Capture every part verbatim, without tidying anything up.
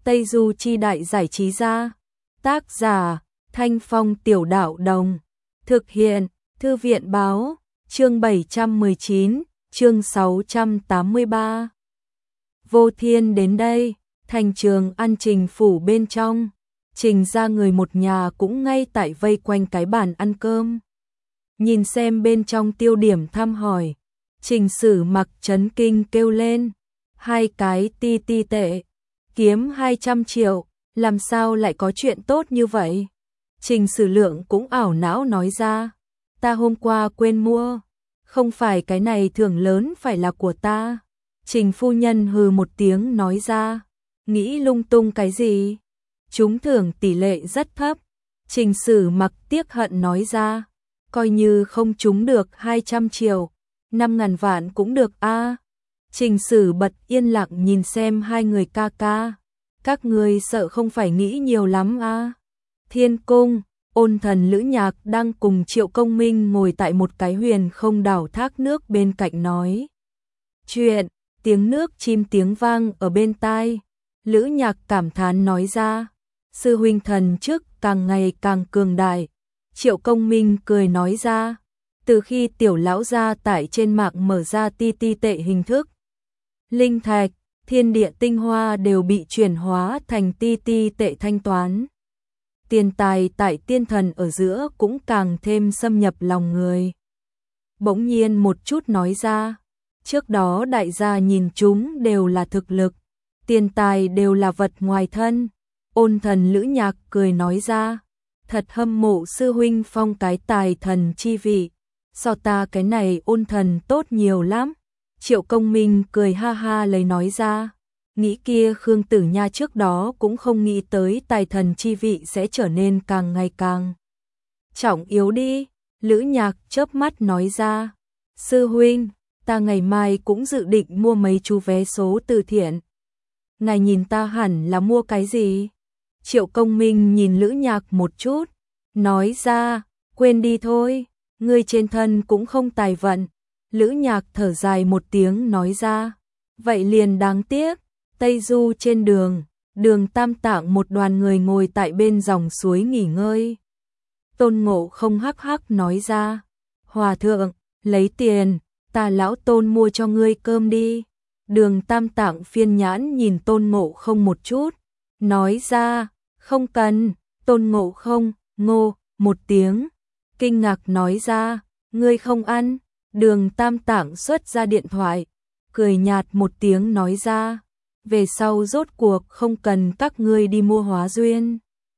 Tây Du Chi Đại Giải Trí Gia. Tác giả Thanh Phong Tiểu Đạo Đồng. Thực hiện Thư viện Báo. Chương bảy trăm mười chín, chương sáu trăm tám mươi ba. Vô Thiên đến đây, thành Trường An Trình phủ bên trong. Trình ra người một nhà cũng ngay tại vây quanh cái bàn ăn cơm. Nhìn xem bên trong Tiêu Điểm thăm hỏi, Trình Sử Mặc chấn kinh kêu lên, hai cái ti ti tệ, kiếm hai trăm triệu, làm sao lại có chuyện tốt như vậy? Trình Sử Lượng cũng ảo não nói ra, ta hôm qua quên mua, không phải cái này thưởng lớn phải là của ta. Trình phu nhân hừ một tiếng nói ra, nghĩ lung tung cái gì? Trúng thưởng tỷ lệ rất thấp. Trình Sử Mặc tiếc hận nói ra, coi như không trúng được hai trăm triệu, năm ngàn vạn cũng được a. À. Trình Sử bật yên lặng nhìn xem hai người ca ca, các ngươi sợ không phải nghĩ nhiều lắm a. À. Thiên Cung, Ôn Thần Lữ Nhạc đang cùng Triệu Công Minh ngồi tại một cái huyền không đảo thác nước bên cạnh nói chuyện, tiếng nước chim tiếng vang ở bên tai. Lữ Nhạc cảm thán nói ra, sư huynh thần chức càng ngày càng cường đại. Triệu Công Minh cười nói ra, từ khi tiểu lão gia tại trên mạng mở ra ti ti tệ hình thức, linh thạch, thiên địa tinh hoa đều bị chuyển hóa thành ti ti tệ thanh toán. Tiền tài tại tiên thần ở giữa cũng càng thêm xâm nhập lòng người. Bỗng nhiên một chút nói ra, trước đó đại gia nhìn chúng đều là thực lực, tiền tài đều là vật ngoài thân. Ôn Thần Lữ Nhạc cười nói ra, thật hâm mộ sư huynh phong cái tài thần chi vị, so ta cái này ôn thần tốt nhiều lắm. Triệu Công Minh cười ha ha lấy nói ra, nghĩ kia Khương Tử Nha trước đó cũng không nghĩ tới tài thần chi vị sẽ trở nên càng ngày càng trọng yếu đi. Lữ Nhạc chớp mắt nói ra, sư huynh, ta ngày mai cũng dự định mua mấy chú vé số từ thiện. Ngài nhìn ta hẳn là mua cái gì? Triệu Công Minh nhìn Lữ Nhạc một chút, nói ra, quên đi thôi, ngươi trên thân cũng không tài vận. Lữ Nhạc thở dài một tiếng nói ra, vậy liền đáng tiếc. Tây Du trên đường, Đường Tam Tạng một đoàn người ngồi tại bên dòng suối nghỉ ngơi. Tôn Ngộ Không hắc hắc nói ra, hòa thượng, lấy tiền, ta lão Tôn mua cho ngươi cơm đi. Đường Tam Tạng phiên nhãn nhìn Tôn Ngộ Không một chút, nói ra, không cần. Tôn Ngộ Không, ngô, một tiếng, kinh ngạc nói ra, ngươi không ăn. Đường Tam Tạng xuất ra điện thoại, cười nhạt một tiếng nói ra, về sau rốt cuộc không cần các ngươi đi mua hóa duyên.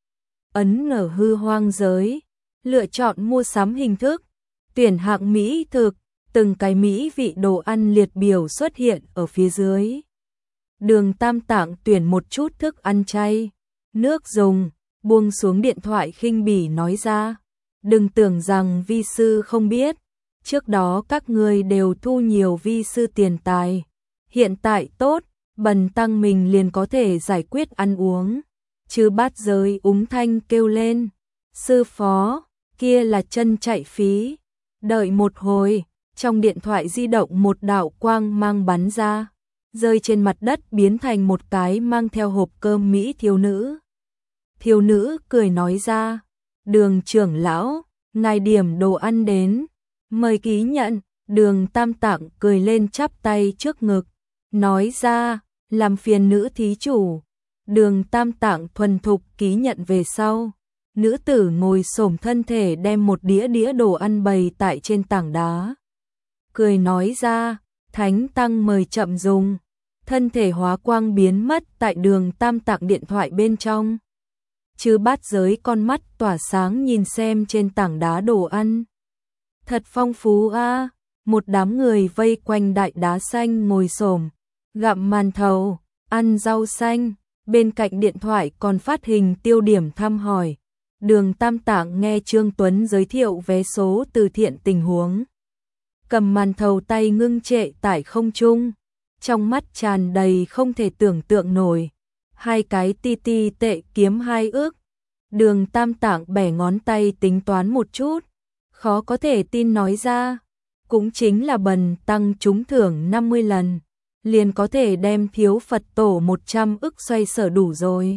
Ấn ở hư hoang giới, lựa chọn mua sắm hình thức, tuyển hạng mỹ thực, từng cái mỹ vị đồ ăn liệt biểu xuất hiện ở phía dưới. Đường Tam Tạng tuyển một chút thức ăn chay, nước dùng, buông xuống điện thoại khinh bỉ nói ra, đừng tưởng rằng vi sư không biết, trước đó các ngươi đều thu nhiều vi sư tiền tài, hiện tại tốt, bần tăng mình liền có thể giải quyết ăn uống. Chư Bát Giới úng thanh kêu lên, sư phó, kia là chân chạy phí. Đợi một hồi, trong điện thoại di động một đạo quang mang bắn ra, rơi trên mặt đất biến thành một cái mang theo hộp cơm mỹ thiếu nữ. Thiếu nữ cười nói ra, Đường trưởng lão, ngài điểm đồ ăn đến, mời ký nhận. Đường Tam Tạng cười lên chắp tay trước ngực, nói ra, làm phiền nữ thí chủ. Đường Tam Tạng thuần thục ký nhận về sau, nữ tử ngồi xổm thân thể đem một đĩa đĩa đồ ăn bày tại trên tảng đá. Cười nói ra, thánh tăng mời chậm dùng. Thân thể hóa quang biến mất tại Đường Tam Tạng điện thoại bên trong. Chư Bát Giới con mắt tỏa sáng nhìn xem trên tảng đá đồ ăn. Thật phong phú a. À. Một đám người vây quanh đại đá xanh ngồi xổm, gặm màn thầu, ăn rau xanh, bên cạnh điện thoại còn phát hình tiêu điểm thăm hỏi. Đường Tam Tạng nghe Trương Tuấn giới thiệu vé số từ thiện tình huống, cầm màn thầu tay ngưng trệ tại không trung, trong mắt tràn đầy không thể tưởng tượng nổi. Hai cái ti ti tệ kiếm hai ước. Đường Tam Tạng bẻ ngón tay tính toán một chút, khó có thể tin nói ra, cũng chính là bần tăng trúng thưởng năm mươi lần. liền có thể đem thiếu Phật tổ một trăm ức xoay sở đủ rồi.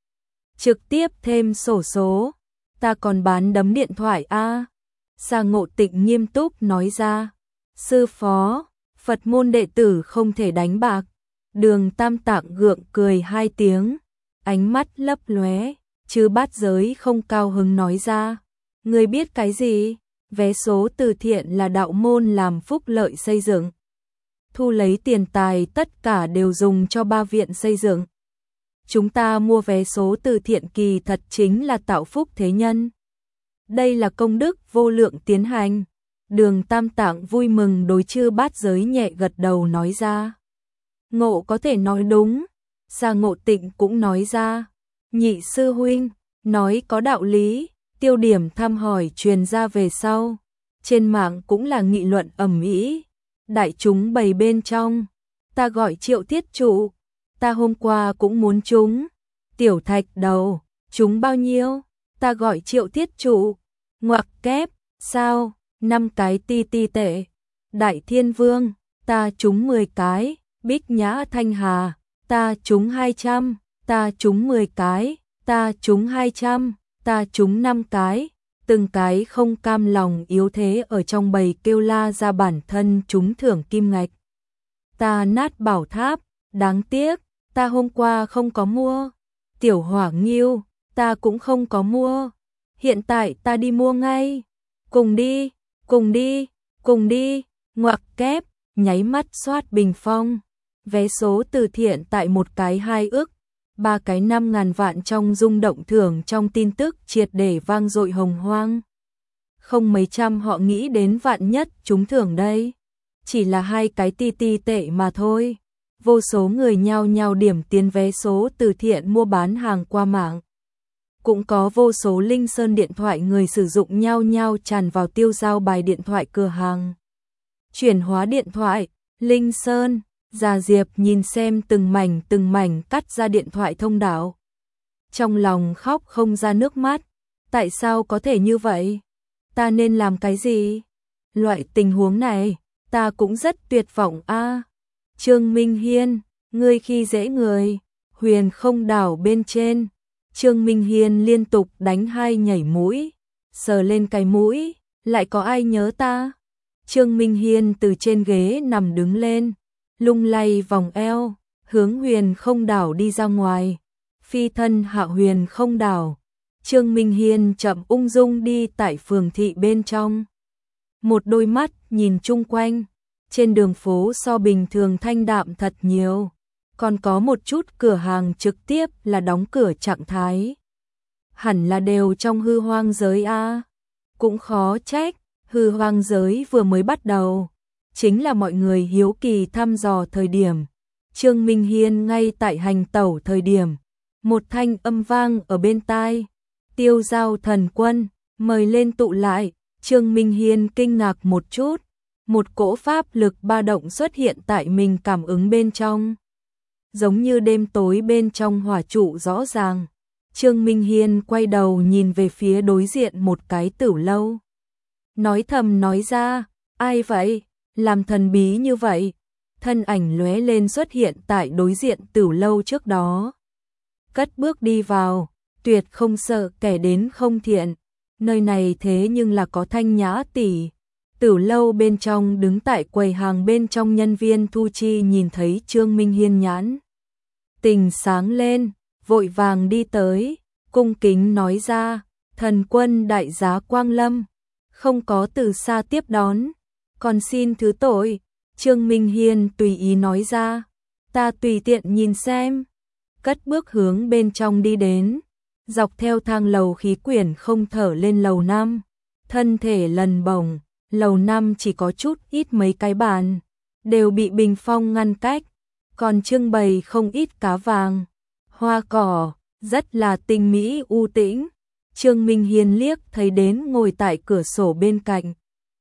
Trực tiếp thêm sổ số, ta còn bán đấm điện thoại a à? Sa Ngộ Tịnh nghiêm túc nói ra. Sư phó, Phật môn đệ tử không thể đánh bạc. Đường Tam Tạng gượng cười hai tiếng, ánh mắt lấp lóe, chứ Bát Giới không cao hứng nói ra. Ngươi biết cái gì? Vé số từ thiện là đạo môn làm phúc lợi xây dựng. Thu lấy tiền tài tất cả đều dùng cho ba viện xây dựng. Chúng ta mua vé số từ thiện kỳ thật chính là tạo phúc thế nhân. Đây là công đức vô lượng tiến hành. Đường Tam Tạng vui mừng đối chư Bát Giới nhẹ gật đầu nói ra. Ngộ có thể nói đúng. Sa Ngộ Tịnh cũng nói ra. Nhị sư huynh, nói có đạo lý. Tiêu điểm thăm hỏi truyền ra về sau. Trên mạng cũng là nghị luận ầm ĩ. Đại chúng bày bên trong. Ta gọi Triệu Thiết Trụ. Ta hôm qua cũng muốn trúng. Tiểu Thạch Đầu, trúng bao nhiêu? Ta gọi Triệu Thiết Trụ. Ngoặc kép, sao? Năm cái ti ti tệ. Đại Thiên Vương, ta trúng mười cái. Bích Nhã Thanh Hà, ta trúng hai trăm. Ta trúng mười cái. Ta trúng hai trăm. Ta trúng năm cái. Từng cái không cam lòng yếu thế ở trong bầy kêu la ra bản thân trúng thưởng kim ngạch. Ta nát bảo tháp, đáng tiếc, ta hôm qua không có mua. Tiểu Hỏa Nghiêu, ta cũng không có mua. Hiện tại ta đi mua ngay. Cùng đi, cùng đi, cùng đi. Ngoặc kép, nháy mắt soát bình phong. Vé số từ thiện tại một cái hai ức. Ba cái năm ngàn vạn trong rung động thưởng trong tin tức triệt để vang dội hồng hoang. Không mấy trăm họ nghĩ đến vạn nhất trúng thưởng đây. Chỉ là hai cái ti ti tệ mà thôi. Vô số người nhao nhao điểm tiền vé số từ thiện mua bán hàng qua mạng. Cũng có vô số Linh Sơn điện thoại người sử dụng nhao nhao tràn vào tiêu giao bài điện thoại cửa hàng. Chuyển hóa điện thoại, Linh Sơn. Già Diệp nhìn xem từng mảnh từng mảnh cắt ra điện thoại thông đạo. Trong lòng khóc không ra nước mắt. Tại sao có thể như vậy? Ta nên làm cái gì? Loại tình huống này, ta cũng rất tuyệt vọng a. À, Trương Minh Hiên, ngươi khi dễ người. Huyền Không Đảo bên trên. Trương Minh Hiên liên tục đánh hai nhảy mũi. Sờ lên cái mũi, lại có ai nhớ ta? Trương Minh Hiên từ trên ghế nằm đứng lên. Lung lay vòng eo, hướng Huyền Không Đảo đi ra ngoài. Phi thân hạ Huyền Không Đảo. Trương Minh Hiên chậm ung dung đi tại phường thị bên trong. Một đôi mắt nhìn chung quanh. Trên đường phố so bình thường thanh đạm thật nhiều. Còn có một chút cửa hàng trực tiếp là đóng cửa trạng thái. Hẳn là đều trong hư hoang giới a. Cũng khó trách, hư hoang giới vừa mới bắt đầu. Chính là mọi người hiếu kỳ thăm dò thời điểm. Trương Minh Hiên ngay tại hành tẩu thời điểm. Một thanh âm vang ở bên tai. Tiêu Giao Thần Quân, mời lên tụ lại. Trương Minh Hiên kinh ngạc một chút. Một cỗ pháp lực ba động xuất hiện tại mình cảm ứng bên trong. Giống như đêm tối bên trong hỏa trụ rõ ràng. Trương Minh Hiên quay đầu nhìn về phía đối diện một cái tửu lâu. Nói thầm nói ra, ai vậy? Làm thần bí như vậy. Thân ảnh lóe lên xuất hiện tại đối diện tửu lâu trước đó. Cất bước đi vào, tuyệt không sợ kẻ đến không thiện. Nơi này thế nhưng là có Thanh Nhã tỷ. Tửu lâu bên trong đứng tại quầy hàng bên trong nhân viên thu chi nhìn thấy Trương Minh Hiên nhãn. Tình sáng lên, vội vàng đi tới, cung kính nói ra, thần quân đại giá Quang Lâm. Không có từ xa tiếp đón. Còn xin thứ tội. Trương Minh Hiên tùy ý nói ra. Ta tùy tiện nhìn xem. Cất bước hướng bên trong đi đến. Dọc theo thang lầu khí quyển không thở lên lầu năm. Thân thể lần bổng. Lầu năm chỉ có chút ít mấy cái bàn. Đều bị bình phong ngăn cách. Còn trưng bày không ít cá vàng. Hoa cỏ. Rất là tinh mỹ u tĩnh. Trương Minh Hiên liếc thấy đến ngồi tại cửa sổ bên cạnh.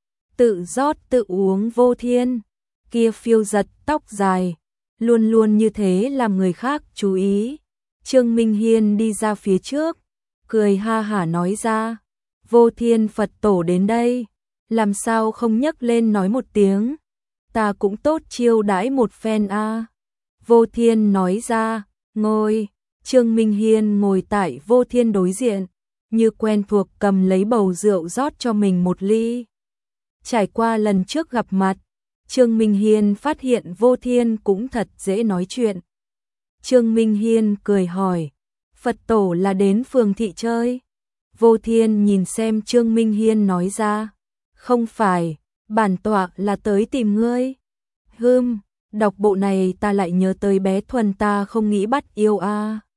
Tự rót tự uống Vô Thiên. Kia phiêu giật tóc dài. Luôn luôn như thế làm người khác chú ý. Trương Minh Hiên đi ra phía trước. Cười ha hả nói ra. Vô Thiên Phật tổ đến đây. Làm sao không nhấc lên nói một tiếng. ta cũng tốt chiêu đãi một phen a. Vô Thiên nói ra, ngồi. Trương Minh Hiên ngồi tại Vô Thiên đối diện, như quen thuộc cầm lấy bầu rượu rót cho mình một ly. Trải qua lần trước gặp mặt, Trương Minh Hiên phát hiện Vô Thiên cũng thật dễ nói chuyện. Trương Minh Hiên cười hỏi, Phật tổ là đến phường thị chơi? Vô Thiên nhìn xem Trương Minh Hiên nói ra, không phải, bản tọa là tới tìm ngươi. Hừm, đọc bộ này ta lại nhớ tới bé Thuần ta không nghĩ bắt yêu a.